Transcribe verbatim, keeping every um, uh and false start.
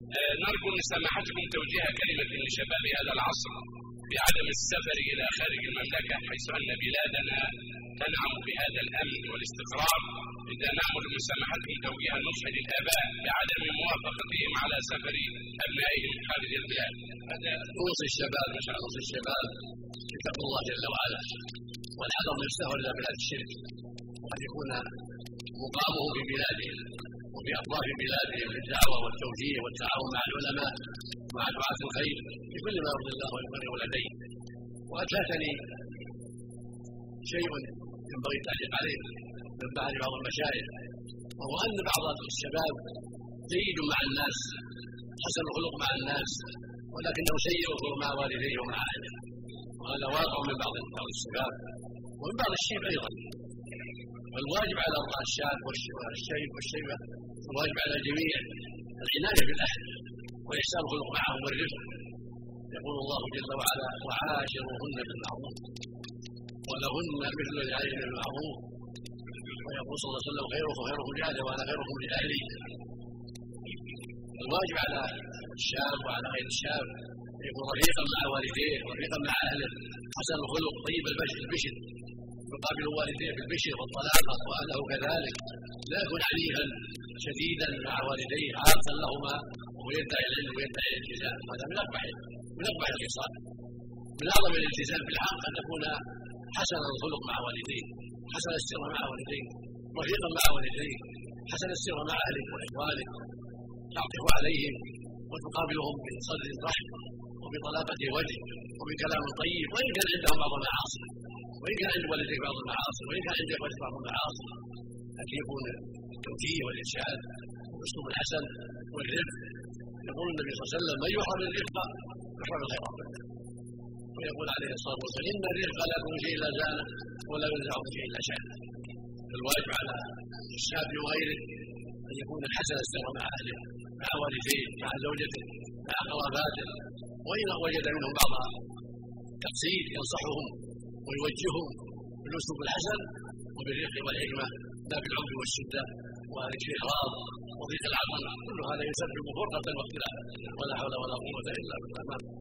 آه نرجو من سماحتكم توجيه كلمة لشباب هذا العصر بعدم السفر إلى خارج المملكة، حيث أن بلادنا تنعم بهذا الأمن والاستقرار. إذا نأمل من سماحتكم توجيه النصح للآباء بعدم موافقتهم على سفر أبنائهم خارج البلاد. هذا نوصي الشباب، نشأ نوصي الشباب بتقوى الله جل وعلا والحذر من السفر إلى بلاد الشرك، وأن يكون مقامه في بلادهم وفي أطراف بلادهم للدعوة والتوجيه والتعاون مع العلماء مع دعاة الخير في كل ما يرضي الله ويقرب لديه. وأتاتني شيء ينبغي التعليق عليه من بعض بعض المشايخ، وهو أن بعض الشباب جيد مع الناس حسن الخلق مع الناس، ولكنه سيء الخلق مع والديه ومع أهله، وهذا واقع من بعض الشباب ومن بعض الشيب أيضا. فالواجب على الشاب والشيب والشيبة الواجب على الجميع العناية بالأهل وإحسان الخلق معهم والرفق. يقول الله جل وعلا: وعاشروهن بالمعروف ولهن مثل ذلك بالمعروف. ويقول صلى الله عليه وسلم: خيركم خيركم لأهله وأنا خيركم لأهلي. الواجب على الشاب وعلى غير الشاب يكون رفيقا مع والديه ورفيقا مع أهله، حسن الخلق طيب البشر، يقابل والديه بالبشر والطلاقة وأهله كذلك، لا يكون عنيفا شديدا مع والديه عاقا لهما وهو يدعي العلم ويدعي الالتزام. هذا من أقبح من أقبح الخصال. من أعظم الالتزام بالحق أن تكون حسن الخلق مع والديه، حسن السر مع والديه، رفيقا مع والديه، حسن السر مع أهلك وإخوانك، تعطف عليهم وتقابلهم بصدر رحم وبطلاقة وجه وبكلام طيب، وإن كان عندهم بعض المعاصي، وإن كان عند والديك بعض المعاصي، وإن كان عند إخوتك بعض المعاصي، لكن يكون التوجيه والإرشاد والأسلوب الحسن والرفق. يقول النبي صلى الله عليه وسلم: من يحرم الرفق يحرم الخير كله. ويقول عليه الصلاة والسلام: إن الرفق لا يكون شيء إلا زانه ولا ينزعه شيء إلا شانه. فالواجب على الشاب وغيره أن يكون حسن السير مع أهله، مع والديه، مع زوجته، مع قراباته، وإن وجد منهم بعض تقصير ينصحهم ويوجههم بالأسلوب الحسن وبالرفق والحكمة، لا بالعنف والشدة والاستغراض وضيق العقل. كل هذا يسبب فرقة واختلافا، ولا حول ولا قوة إلا بالله.